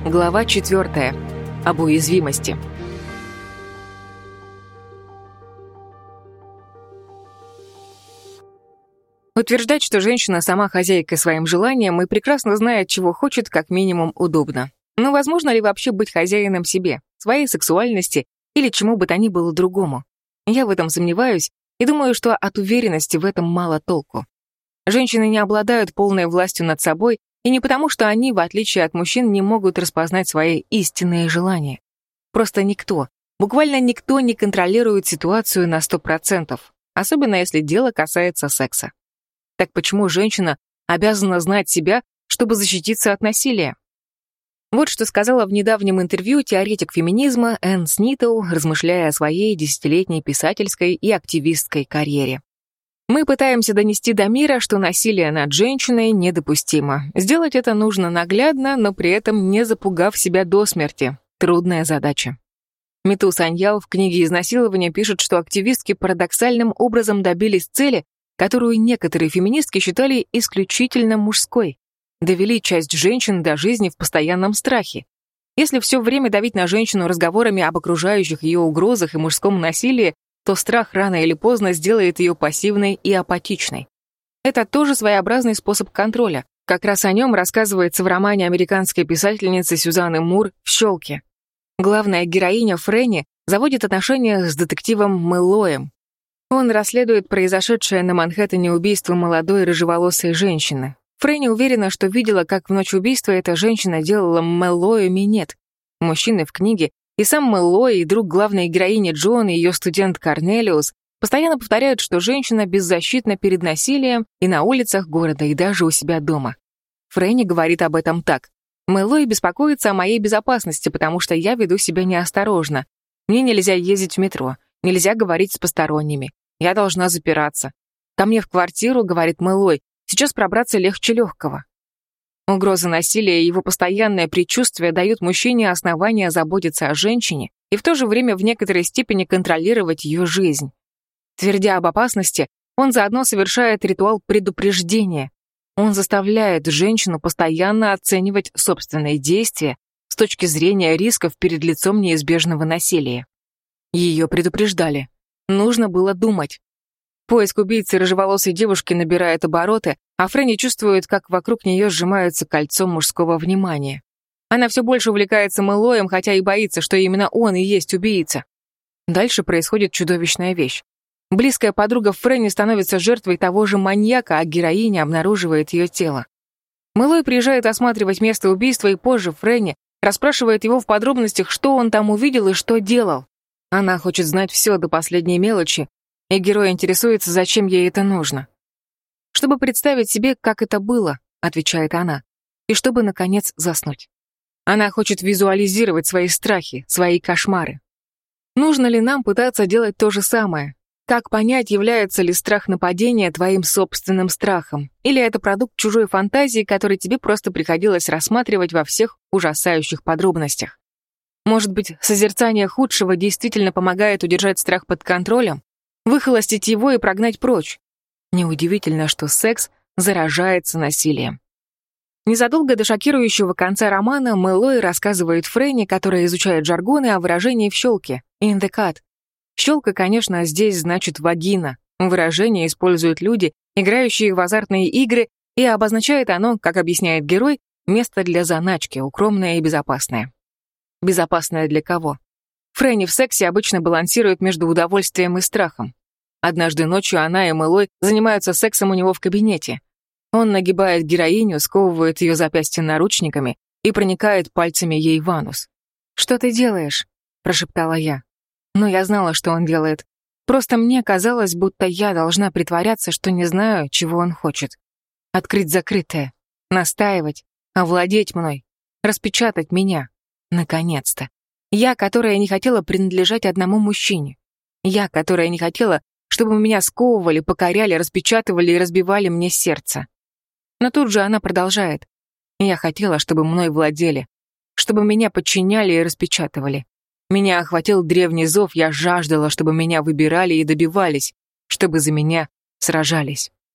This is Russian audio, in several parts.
Глава 4. Об уязвимости. Утверждать, что женщина сама хозяйка своим желанием и прекрасно знает, чего хочет, как минимум удобно. Но возможно ли вообще быть хозяином себе, своей сексуальности или чему бы то ни было другому? Я в этом сомневаюсь и думаю, что от уверенности в этом мало толку. Женщины не обладают полной властью над собой, и не потому, что они, в отличие от мужчин, не могут распознать свои истинные желания. Просто никто, буквально никто не контролирует ситуацию на 100%, особенно если дело касается секса. Так почему женщина обязана знать себя, чтобы защититься от насилия? Вот что сказала в недавнем интервью теоретик феминизма Энн Снитоу, размышляя о своей десятилетней писательской и активистской карьере. Мы пытаемся донести до мира, что насилие над женщиной недопустимо. Сделать это нужно наглядно, но при этом не запугав себя до смерти. Трудная задача. Миту Саньял в книге «Изнасилование» пишет, что активистки парадоксальным образом добились цели, которую некоторые феминистки считали исключительно мужской. Довели часть женщин до жизни в постоянном страхе. Если все время давить на женщину разговорами об окружающих ее угрозах и мужском насилии, то страх рано или поздно сделает ее пассивной и апатичной. Это тоже своеобразный способ контроля. Как раз о нем рассказывается в романе американской писательницы Сюзанны Мур «В щелке». Главная героиня Фрэнни заводит отношения с детективом Мэллоем. Он расследует произошедшее на Манхэттене убийство молодой рыжеволосой женщины. Фрэнни уверена, что видела, как в ночь убийства эта женщина делала Мэллою минет. Мужчины в книге, и сам Мэллой, и друг главной героини Джон, и ее студент Корнелиус постоянно повторяют, что женщина беззащитна перед насилием и на улицах города, и даже у себя дома. Фрэнни говорит об этом так. «Мэллой беспокоится о моей безопасности, потому что я веду себя неосторожно. Мне нельзя ездить в метро, нельзя говорить с посторонними. Я должна запираться. Ко мне в квартиру, говорит Мэллой, сейчас пробраться легче легкого». Угроза насилия и его постоянное предчувствие дают мужчине основания заботиться о женщине и в то же время в некоторой степени контролировать ее жизнь. Твердя об опасности, он заодно совершает ритуал предупреждения. Он заставляет женщину постоянно оценивать собственные действия с точки зрения рисков перед лицом неизбежного насилия. Ее предупреждали. Нужно было думать. Поиск убийцы рыжеволосой девушки набирает обороты, а Фрэнни чувствует, как вокруг нее сжимается кольцо мужского внимания. Она все больше увлекается Мэллоем, хотя и боится, что именно он и есть убийца. Дальше происходит чудовищная вещь. Близкая подруга Фрэнни становится жертвой того же маньяка, а героиня обнаруживает ее тело. Мэллой приезжает осматривать место убийства, и позже Фрэнни расспрашивает его в подробностях, что он там увидел и что делал. Она хочет знать все до последней мелочи, и герой интересуется, зачем ей это нужно. «Чтобы представить себе, как это было», — отвечает она, «и чтобы, наконец, заснуть». Она хочет визуализировать свои страхи, свои кошмары. Нужно ли нам пытаться делать то же самое? Как понять, является ли страх нападения твоим собственным страхом? Или это продукт чужой фантазии, который тебе просто приходилось рассматривать во всех ужасающих подробностях? Может быть, созерцание худшего действительно помогает удержать страх под контролем? Выхолостить его и прогнать прочь. Неудивительно, что секс заражается насилием. Незадолго до шокирующего конца романа Мэллой рассказывает Фрэнни, которая изучает жаргоны, о выражении в щелке «in the cut». Щелка, конечно, здесь значит «вагина». Выражение используют люди, играющие в азартные игры, и обозначает оно, как объясняет герой, место для заначки, укромное и безопасное. Безопасное для кого? Фрэнни в сексе обычно балансирует между удовольствием и страхом. Однажды ночью она и Мэллой занимаются сексом у него в кабинете. Он нагибает героиню, сковывает ее запястья наручниками и проникает пальцами ей в анус. «Что ты делаешь?» — прошептала я. Но я знала, что он делает. Просто мне казалось, будто я должна притворяться, что не знаю, чего он хочет. Открыть закрытое, настаивать, овладеть мной, распечатать меня. Наконец-то. Я, которая не хотела принадлежать одному мужчине. Я, которая не хотела, чтобы меня сковывали, покоряли, распечатывали и разбивали мне сердце. Но тут же она продолжает. Я хотела, чтобы мной владели, чтобы меня подчиняли и распечатывали. Меня охватил древний зов, я жаждала, чтобы меня выбирали и добивались, чтобы за меня сражались.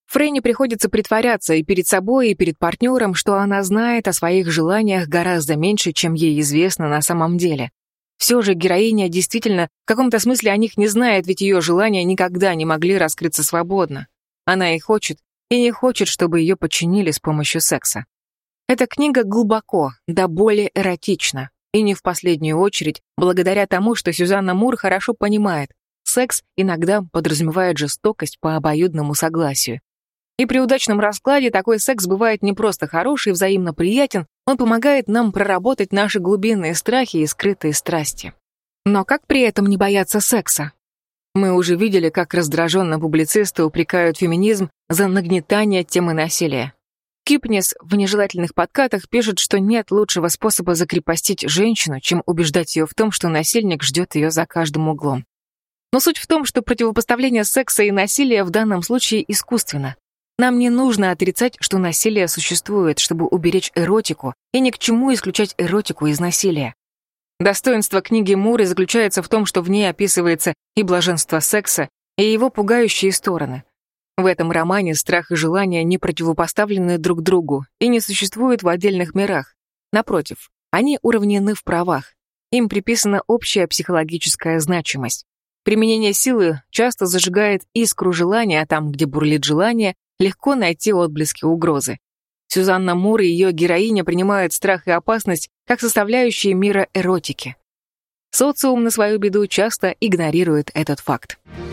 Фрейне приходится притворяться и перед собой, и перед партнером, что она знает о своих желаниях гораздо меньше, чем ей известно на самом деле. Все же героиня действительно в каком-то смысле о них не знает, ведь ее желания никогда не могли раскрыться свободно. Она их хочет и не хочет, чтобы ее подчинили с помощью секса. Эта книга глубоко, до боли эротична, и не в последнюю очередь благодаря тому, что Сюзанна Мур хорошо понимает, секс иногда подразумевает жестокость по обоюдному согласию. И при удачном раскладе такой секс бывает не просто хороший и взаимно приятен, он помогает нам проработать наши глубинные страхи и скрытые страсти. Но как при этом не бояться секса? Мы уже видели, как раздраженно публицисты упрекают феминизм за нагнетание темы насилия. Кипнис в «Нежелательных подкатах» пишет, что нет лучшего способа закрепостить женщину, чем убеждать ее в том, что насильник ждет ее за каждым углом. Но суть в том, что противопоставление секса и насилия в данном случае искусственно. Нам не нужно отрицать, что насилие существует, чтобы уберечь эротику, и ни к чему исключать эротику из насилия. Достоинство книги Муры заключается в том, что в ней описывается и блаженство секса, и его пугающие стороны. В этом романе страх и желание не противопоставлены друг другу и не существуют в отдельных мирах. Напротив, они уравнены в правах. Им приписана общая психологическая значимость. Применение силы часто зажигает искру желания, а там, где бурлит желание, легко найти отблески угрозы. Сюзанна Мур и ее героиня принимают страх и опасность как составляющие мира эротики. Социум на свою беду часто игнорирует этот факт.